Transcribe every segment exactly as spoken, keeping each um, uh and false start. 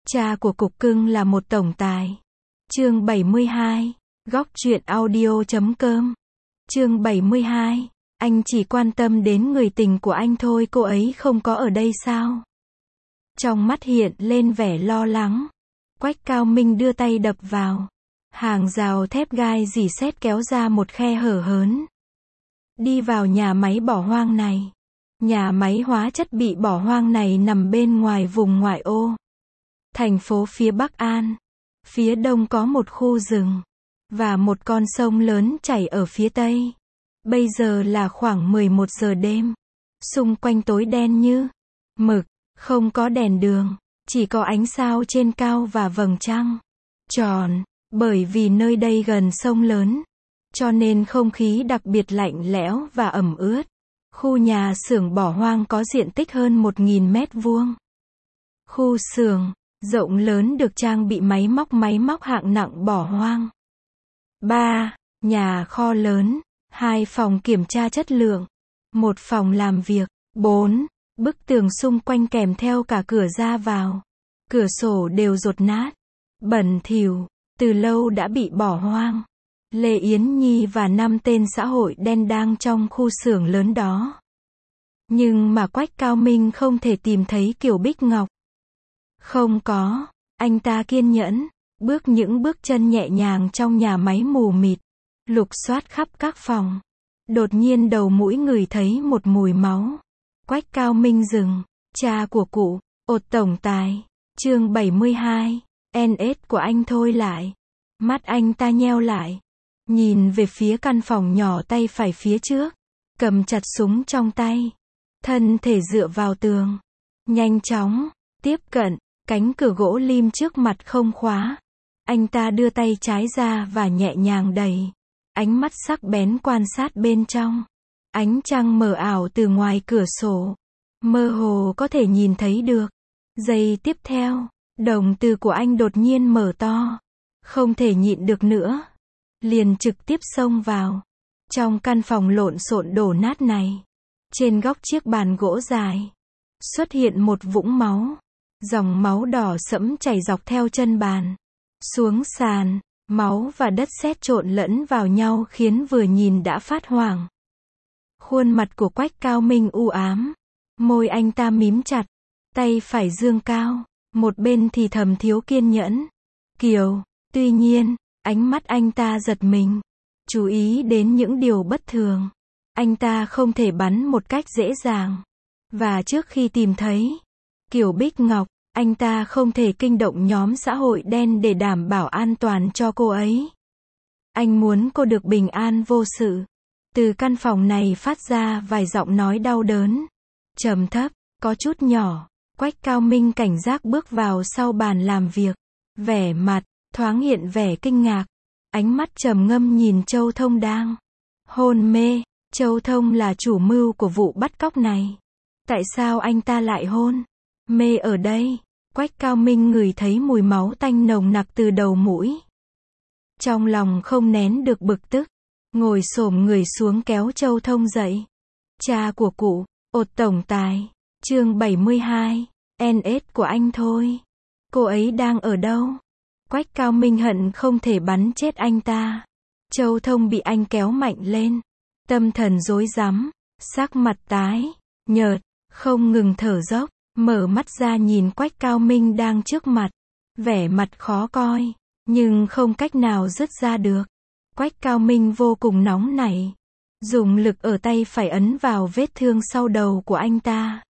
Cha của cục cưng là một tổng tài. Chương bảy mươi hai, góc truyện audio chấm com. Chương bảy mươi hai, anh chỉ quan tâm đến người tình của anh thôi, cô ấy không có ở đây sao? Trong mắt hiện lên vẻ lo lắng. Quách Cao Minh đưa tay đập vào hàng rào thép gai rỉ sét, kéo ra một khe hở hớn. Đi vào nhà máy bỏ hoang này. Nhà máy hóa chất bị bỏ hoang này nằm bên ngoài vùng ngoại ô thành phố phía Bắc An. Phía đông có một khu rừng và một con sông lớn chảy ở phía tây. Bây giờ là khoảng mười một giờ đêm. Xung quanh tối đen như mực, không có đèn đường, chỉ có ánh sao trên cao và vầng trăng tròn. Bởi vì nơi đây gần sông lớn, cho nên không khí đặc biệt lạnh lẽo và ẩm ướt. Khu nhà xưởng bỏ hoang có diện tích hơn một nghìn mét vuông. Khu xưởng rộng lớn được trang bị máy móc máy móc hạng nặng bỏ hoang. ba. Nhà kho lớn, hai phòng kiểm tra chất lượng, một phòng làm việc. bốn. Bức tường xung quanh kèm theo cả cửa ra vào, cửa sổ đều dột nát, bẩn thỉu, từ lâu đã bị bỏ hoang. Lê Yến Nhi và năm tên xã hội đen đang trong khu xưởng lớn đó. Nhưng mà Quách Cao Minh không thể tìm thấy Kiều Bích Ngọc. Không có. Anh ta kiên nhẫn, bước những bước chân nhẹ nhàng trong nhà máy mù mịt, lục soát khắp các phòng. Đột nhiên đầu mũi ngửi thấy một mùi máu. Quách Cao Minh dừng. Cha của cụ, ột tổng tài. Chương bảy mươi hai, en ét của anh thôi lại. Mắt anh ta nheo lại, nhìn về phía căn phòng nhỏ tay phải phía trước, cầm chặt súng trong tay, thân thể dựa vào tường, nhanh chóng tiếp cận cánh cửa gỗ lim trước mặt không khóa. Anh ta đưa tay trái ra và nhẹ nhàng đẩy, ánh mắt sắc bén quan sát bên trong. Ánh trăng mờ ảo từ ngoài cửa sổ, mơ hồ có thể nhìn thấy được. Giây tiếp theo, đồng tử của anh đột nhiên mở to, không thể nhịn được nữa, liền trực tiếp xông vào. Trong căn phòng lộn xộn đổ nát này, trên góc chiếc bàn gỗ dài, xuất hiện một vũng máu. Dòng máu đỏ sẫm chảy dọc theo chân bàn, xuống sàn, máu và đất sét trộn lẫn vào nhau khiến vừa nhìn đã phát hoảng. Khuôn mặt của Quách Cao Minh u ám, môi anh ta mím chặt, tay phải giương cao, một bên thì thầm thiếu kiên nhẫn. Kiều, tuy nhiên, ánh mắt anh ta giật mình, chú ý đến những điều bất thường. Anh ta không thể bắn một cách dễ dàng. Và trước khi tìm thấy Kiều Bích Ngọc, anh ta không thể kinh động nhóm xã hội đen để đảm bảo an toàn cho cô ấy. Anh muốn cô được bình an vô sự. Từ căn phòng này phát ra vài giọng nói đau đớn, trầm thấp, có chút nhỏ. Quách Cao Minh cảnh giác bước vào sau bàn làm việc, vẻ mặt thoáng hiện vẻ kinh ngạc, ánh mắt trầm ngâm nhìn Châu Thông đang hôn mê. Châu Thông là chủ mưu của vụ bắt cóc này. Tại sao anh ta lại hôn mê ở đây? Quách Cao Minh ngửi thấy mùi máu tanh nồng nặc từ đầu mũi. Trong lòng không nén được bực tức, ngồi xổm người xuống kéo Châu Thông dậy. Cha của cụ, ột tổng tài. Chương bảy mươi hai, en ét của anh thôi. Cô ấy đang ở đâu? Quách Cao Minh hận không thể bắn chết anh ta. Châu Thông bị anh kéo mạnh lên, tâm thần rối rắm, sắc mặt tái nhợt, không ngừng thở dốc, mở mắt ra nhìn Quách Cao Minh đang trước mặt, vẻ mặt khó coi, nhưng không cách nào dứt ra được. Quách Cao Minh vô cùng nóng nảy, dùng lực ở tay phải ấn vào vết thương sau đầu của anh ta,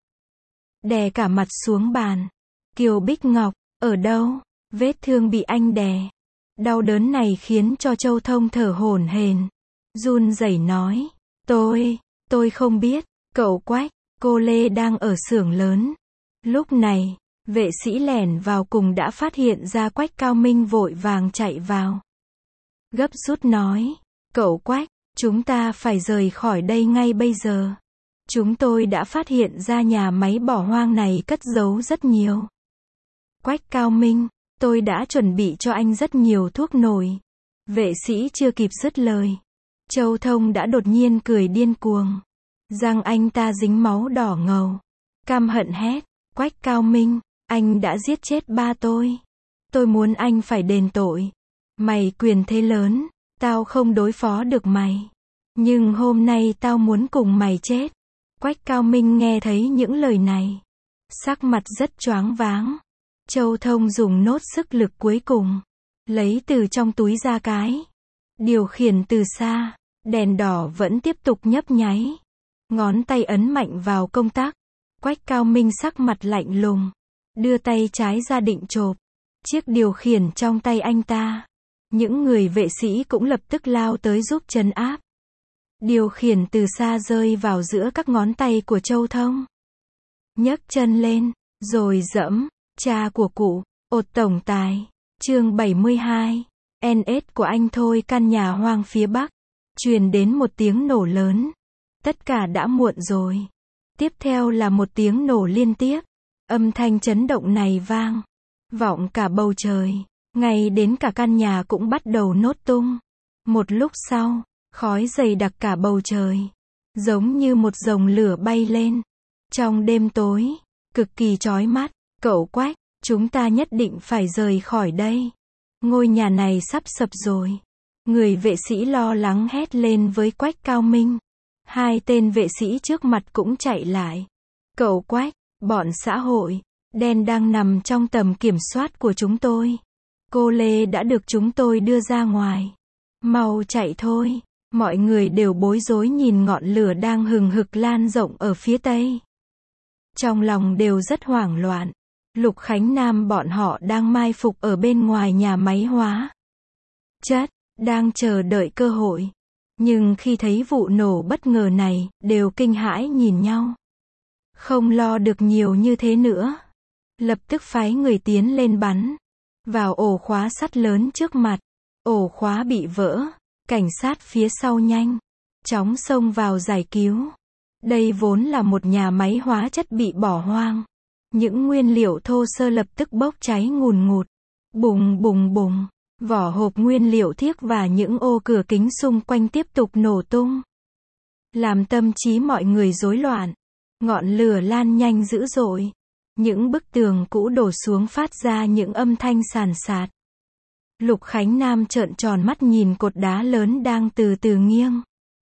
đè cả mặt xuống bàn. Kiều Bích Ngọc, ở đâu? Vết thương bị anh đè. Đau đớn này khiến cho Châu Thông thở hổn hển, run rẩy nói, tôi, tôi không biết, cậu Quách, cô Lê đang ở xưởng lớn. Lúc này, vệ sĩ lẻn vào cùng đã phát hiện ra Quách Cao Minh, vội vàng chạy vào, gấp rút nói, cậu Quách, chúng ta phải rời khỏi đây ngay bây giờ. Chúng tôi đã phát hiện ra nhà máy bỏ hoang này cất giấu rất nhiều. Quách Cao Minh, tôi đã chuẩn bị cho anh rất nhiều thuốc nổi. Vệ sĩ chưa kịp dứt lời, Châu Thông đã đột nhiên cười điên cuồng. Răng anh ta dính máu đỏ ngầu, căm hận hét, Quách Cao Minh, Anh đã giết chết ba tôi. Tôi muốn anh phải đền tội. Mày quyền thế lớn, tao không đối phó được mày. Nhưng hôm nay tao muốn cùng mày chết. Quách Cao Minh nghe thấy những lời này. Sắc mặt rất choáng váng. Châu Thông dùng nốt sức lực cuối cùng. Lấy từ trong túi ra cái. Điều khiển từ xa. Đèn đỏ vẫn tiếp tục nhấp nháy. Ngón tay ấn mạnh vào công tắc. Quách Cao Minh sắc mặt lạnh lùng. Đưa tay trái ra định chộp chiếc điều khiển trong tay anh ta. Những người vệ sĩ cũng lập tức lao tới giúp trấn áp. Điều khiển từ xa rơi vào giữa các ngón tay của Châu Thông. Nhấc chân lên, rồi dẫm. Cha của cụ, ột tổng tài. Chương bảy mươi hai. en ét của anh thôi. Căn nhà hoang phía bắc. Truyền đến một tiếng nổ lớn. Tất cả đã muộn rồi. Tiếp theo là một tiếng nổ liên tiếp. Âm thanh chấn động này vang vọng cả bầu trời. Ngay đến cả căn nhà cũng bắt đầu nốt tung. Một lúc sau, khói dày đặc cả bầu trời. Giống như một dòng lửa bay lên. Trong đêm tối, cực kỳ chói mắt. Cậu Quách, chúng ta nhất định phải rời khỏi đây. Ngôi nhà này sắp sập rồi. Người vệ sĩ lo lắng hét lên với Quách Cao Minh. Hai tên vệ sĩ trước mặt cũng chạy lại. Cậu Quách, bọn xã hội đen đang nằm trong tầm kiểm soát của chúng tôi. Cô Lê đã được chúng tôi đưa ra ngoài. Mau chạy thôi. Mọi người đều bối rối nhìn ngọn lửa đang hừng hực lan rộng ở phía tây. Trong lòng đều rất hoảng loạn. Lục Khánh Nam bọn họ đang mai phục ở bên ngoài nhà máy hóa chất, đang chờ đợi cơ hội. Nhưng khi thấy vụ nổ bất ngờ này, đều kinh hãi nhìn nhau. Không lo được nhiều như thế nữa. Lập tức phái người tiến lên bắn vào ổ khóa sắt lớn trước mặt. Ổ khóa bị vỡ. Cảnh sát phía sau nhanh chóng xông vào giải cứu. Đây vốn là một nhà máy hóa chất bị bỏ hoang. Những nguyên liệu thô sơ lập tức bốc cháy ngùn ngụt. Bùng bùng bùng. Vỏ hộp nguyên liệu thiếc và những ô cửa kính xung quanh tiếp tục nổ tung. Làm tâm trí mọi người rối loạn. Ngọn lửa lan nhanh dữ dội. Những bức tường cũ đổ xuống phát ra những âm thanh sàn sạt. Lục Khánh Nam trợn tròn mắt nhìn cột đá lớn đang từ từ nghiêng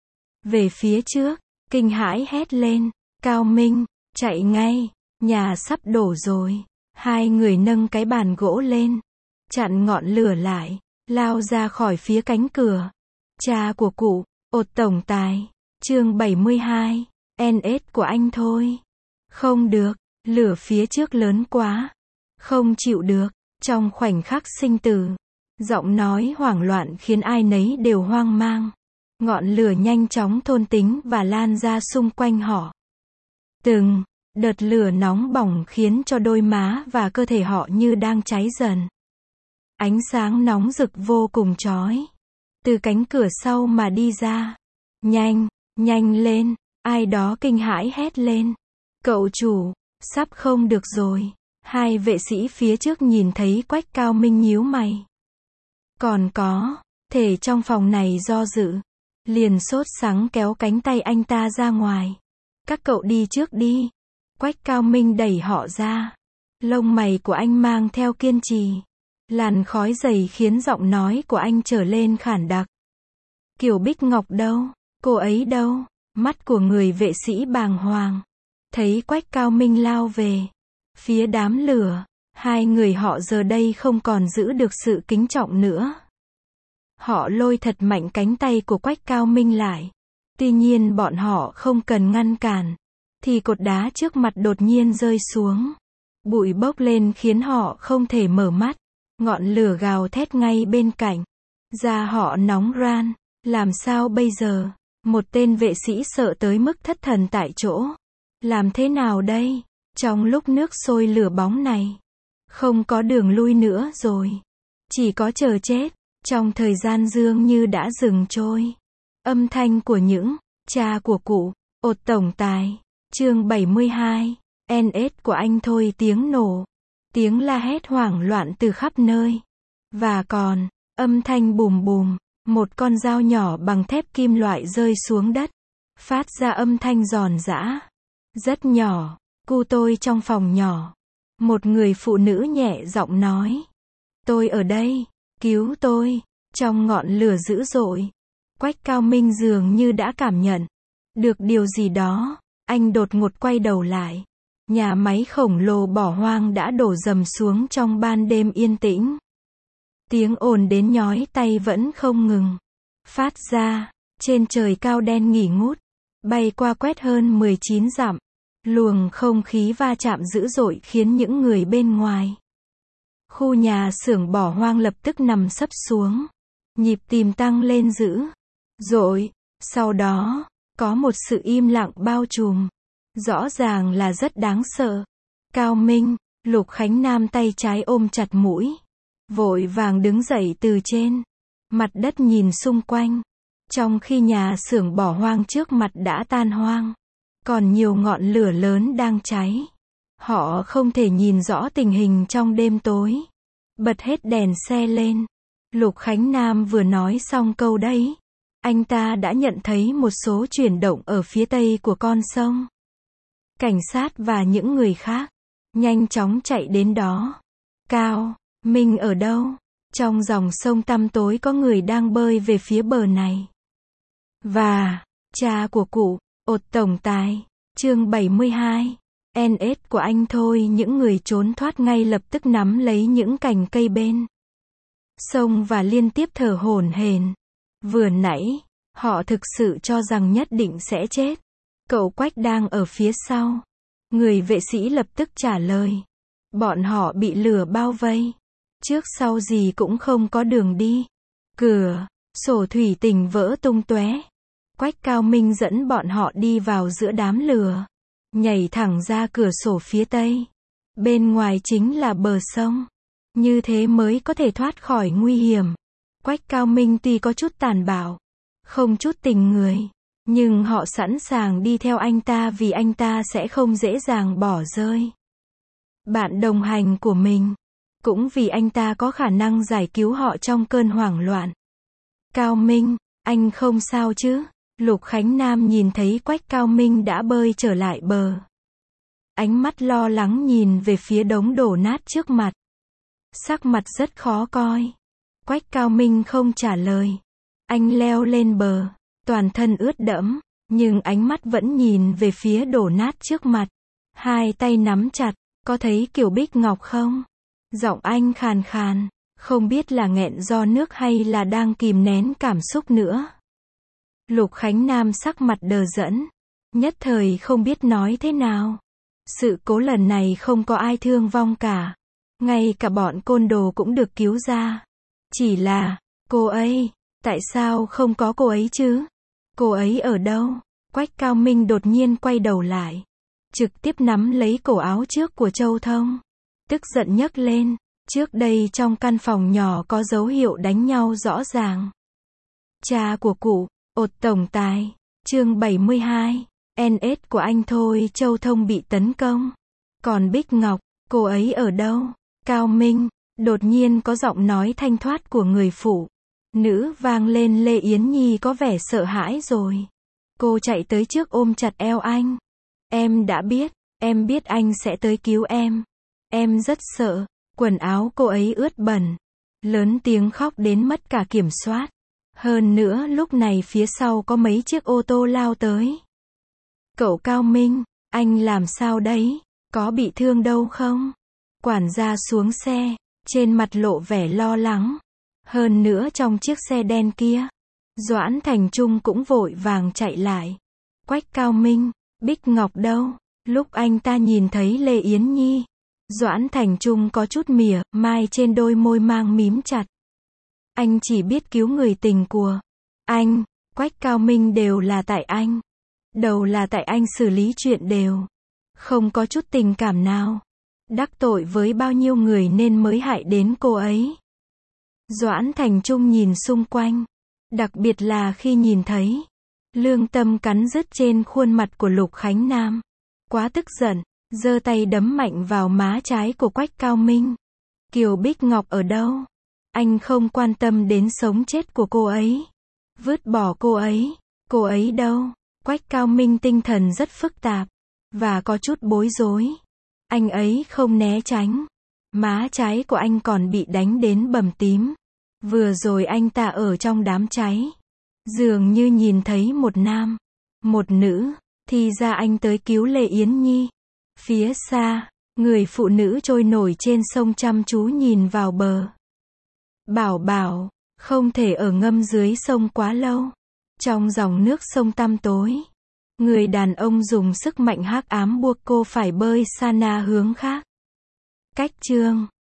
về phía trước, kinh hãi hét lên. Cao Minh, chạy ngay, nhà sắp đổ rồi. Hai người nâng cái bàn gỗ lên, chặn ngọn lửa lại, lao ra khỏi phía cánh cửa. Cha của cụ, ột tổng tài. Chương bảy mươi hai. en ét của anh thôi. Không được, lửa phía trước lớn quá. Không chịu được. Trong khoảnh khắc sinh tử, giọng nói hoảng loạn khiến ai nấy đều hoang mang. Ngọn lửa nhanh chóng thôn tính và lan ra xung quanh họ. Từng đợt lửa nóng bỏng khiến cho đôi má và cơ thể họ như đang cháy dần. Ánh sáng nóng rực vô cùng chói. Từ cánh cửa sau mà đi ra. Nhanh, nhanh lên, ai đó kinh hãi hét lên. Cậu chủ, sắp không được rồi. Hai vệ sĩ phía trước nhìn thấy Quách Cao Minh nhíu mày. Còn có, thể trong phòng này do dự. Liền sốt sắng kéo cánh tay anh ta ra ngoài. Các cậu đi trước đi. Quách Cao Minh đẩy họ ra. Lông mày của anh mang theo kiên trì. Làn khói dày khiến giọng nói của anh trở lên khản đặc. Kiều Bích Ngọc đâu? Cô ấy đâu? Mắt của người vệ sĩ bàng hoàng. Thấy Quách Cao Minh lao về phía đám lửa. Hai người họ giờ đây không còn giữ được sự kính trọng nữa. Họ lôi thật mạnh cánh tay của Quách Cao Minh lại. Tuy nhiên bọn họ không cần ngăn cản. Thì cột đá trước mặt đột nhiên rơi xuống. Bụi bốc lên khiến họ không thể mở mắt. Ngọn lửa gào thét ngay bên cạnh. Da họ nóng ran. Làm sao bây giờ? Một tên vệ sĩ sợ tới mức thất thần tại chỗ. Làm thế nào đây? Trong lúc nước sôi lửa bóng này, không có đường lui nữa rồi. Chỉ có chờ chết. Trong thời gian dường như đã dừng trôi. Âm thanh của những cha của cụ, ột tổng tài. Chương bảy mươi hai. en ét của anh thôi. Tiếng nổ. Tiếng la hét hoảng loạn từ khắp nơi. Và còn, âm thanh bùm bùm. Một con dao nhỏ bằng thép kim loại rơi xuống đất. Phát ra âm thanh giòn giã. Rất nhỏ. Cu tôi trong phòng nhỏ. Một người phụ nữ nhẹ giọng nói. Tôi ở đây, cứu tôi. Trong ngọn lửa dữ dội, Quách Cao Minh dường như đã cảm nhận được điều gì đó. Anh đột ngột quay đầu lại. Nhà máy khổng lồ bỏ hoang đã đổ dầm xuống trong ban đêm yên tĩnh. Tiếng ồn đến nhói tay vẫn không ngừng phát ra. Trên trời cao đen nghỉ ngút, bay qua quét hơn mười chín dặm. Luồng không khí va chạm dữ dội khiến những người bên ngoài khu nhà xưởng bỏ hoang lập tức nằm sấp xuống. Nhịp tim tăng lên dữ dội. Sau đó, có một sự im lặng bao trùm. Rõ ràng là rất đáng sợ. Cao Minh, Lục Khánh Nam tay trái ôm chặt mũi. Vội vàng đứng dậy từ trên mặt đất nhìn xung quanh. Trong khi nhà xưởng bỏ hoang trước mặt đã tan hoang, còn nhiều ngọn lửa lớn đang cháy. Họ không thể nhìn rõ tình hình trong đêm tối. Bật hết đèn xe lên. Lục Khánh Nam vừa nói xong câu đấy, anh ta đã nhận thấy một số chuyển động ở phía tây của con sông. Cảnh sát và những người khác nhanh chóng chạy đến đó. Cao Minh ở đâu? Trong dòng sông tăm tối có người đang bơi về phía bờ này. Và cha của cụ, ột tổng tài. Chương bảy mươi hai. en ét của anh thôi. Những người trốn thoát ngay lập tức nắm lấy những cành cây bên sông và liên tiếp thở hổn hển. Vừa nãy, họ thực sự cho rằng nhất định sẽ chết. Cậu Quách đang ở phía sau. Người vệ sĩ lập tức trả lời. Bọn họ bị lửa bao vây. Trước sau gì cũng không có đường đi. Cửa sổ thủy tinh vỡ tung tóe. Quách Cao Minh dẫn bọn họ đi vào giữa đám lửa. Nhảy thẳng ra cửa sổ phía tây. Bên ngoài chính là bờ sông. Như thế mới có thể thoát khỏi nguy hiểm. Quách Cao Minh tuy có chút tàn bạo, không chút tình người, nhưng họ sẵn sàng đi theo anh ta vì anh ta sẽ không dễ dàng bỏ rơi bạn đồng hành của mình. Cũng vì anh ta có khả năng giải cứu họ trong cơn hoảng loạn. Cao Minh, anh không sao chứ? Lục Khánh Nam nhìn thấy Quách Cao Minh đã bơi trở lại bờ. Ánh mắt lo lắng nhìn về phía đống đổ nát trước mặt. Sắc mặt rất khó coi. Quách Cao Minh không trả lời. Anh leo lên bờ, toàn thân ướt đẫm, nhưng ánh mắt vẫn nhìn về phía đổ nát trước mặt. Hai tay nắm chặt, có thấy Kiều Bích Ngọc không? Giọng anh khàn khàn, không biết là nghẹn do nước hay là đang kìm nén cảm xúc nữa. Lục Khánh Nam sắc mặt đờ đẫn, nhất thời không biết nói thế nào. Sự cố lần này không có ai thương vong cả. Ngay cả bọn côn đồ cũng được cứu ra. Chỉ là, cô ấy, tại sao không có cô ấy chứ? Cô ấy ở đâu? Quách Cao Minh đột nhiên quay đầu lại. Trực tiếp nắm lấy cổ áo trước của Châu Thông. Tức giận nhấc lên. Trước đây trong căn phòng nhỏ có dấu hiệu đánh nhau rõ ràng. Cha của cụ, ột tổng tài. Chương bảy mươi hai. en ét của anh thôi. Châu Thông bị tấn công. Còn Bích Ngọc, cô ấy ở đâu? Cao Minh, đột nhiên có giọng nói thanh thoát của người phụ nữ vang lên. Lê Yến Nhi có vẻ sợ hãi rồi. Cô chạy tới trước ôm chặt eo anh. Em đã biết, em biết anh sẽ tới cứu em. Em rất sợ. Quần áo cô ấy ướt bẩn. Lớn tiếng khóc đến mất cả kiểm soát. Hơn nữa lúc này phía sau có mấy chiếc ô tô lao tới. Cậu Cao Minh, anh làm sao đấy? Có bị thương đâu không? Quản gia xuống xe, trên mặt lộ vẻ lo lắng. Hơn nữa trong chiếc xe đen kia, Doãn Thành Trung cũng vội vàng chạy lại. Quách Cao Minh, Bích Ngọc đâu? Lúc anh ta nhìn thấy Lê Yến Nhi, Doãn Thành Trung có chút mỉa mai trên đôi môi mang mím chặt. Anh chỉ biết cứu người tình của anh. Quách Cao Minh, đều là tại anh. Đầu là tại anh xử lý chuyện đều không có chút tình cảm nào. Đắc tội với bao nhiêu người nên mới hại đến cô ấy. Doãn Thành Trung nhìn xung quanh, đặc biệt là khi nhìn thấy lương tâm cắn rứt trên khuôn mặt của Lục Khánh Nam. Quá tức giận, giơ tay đấm mạnh vào má trái của Quách Cao Minh. Kiều Bích Ngọc ở đâu? Anh không quan tâm đến sống chết của cô ấy. Vứt bỏ cô ấy. Cô ấy đâu? Quách Cao Minh tinh thần rất phức tạp và có chút bối rối. Anh ấy không né tránh. Má trái của anh còn bị đánh đến bầm tím. Vừa rồi anh ta ở trong đám cháy. Dường như nhìn thấy một nam, một nữ. Thì ra anh tới cứu Lê Yến Nhi. Phía xa, người phụ nữ trôi nổi trên sông chăm chú nhìn vào bờ. Bảo bảo, không thể ở ngâm dưới sông quá lâu. Trong dòng nước sông tăm tối, người đàn ông dùng sức mạnh hắc ám buộc cô phải bơi xa na hướng khác. Cách chương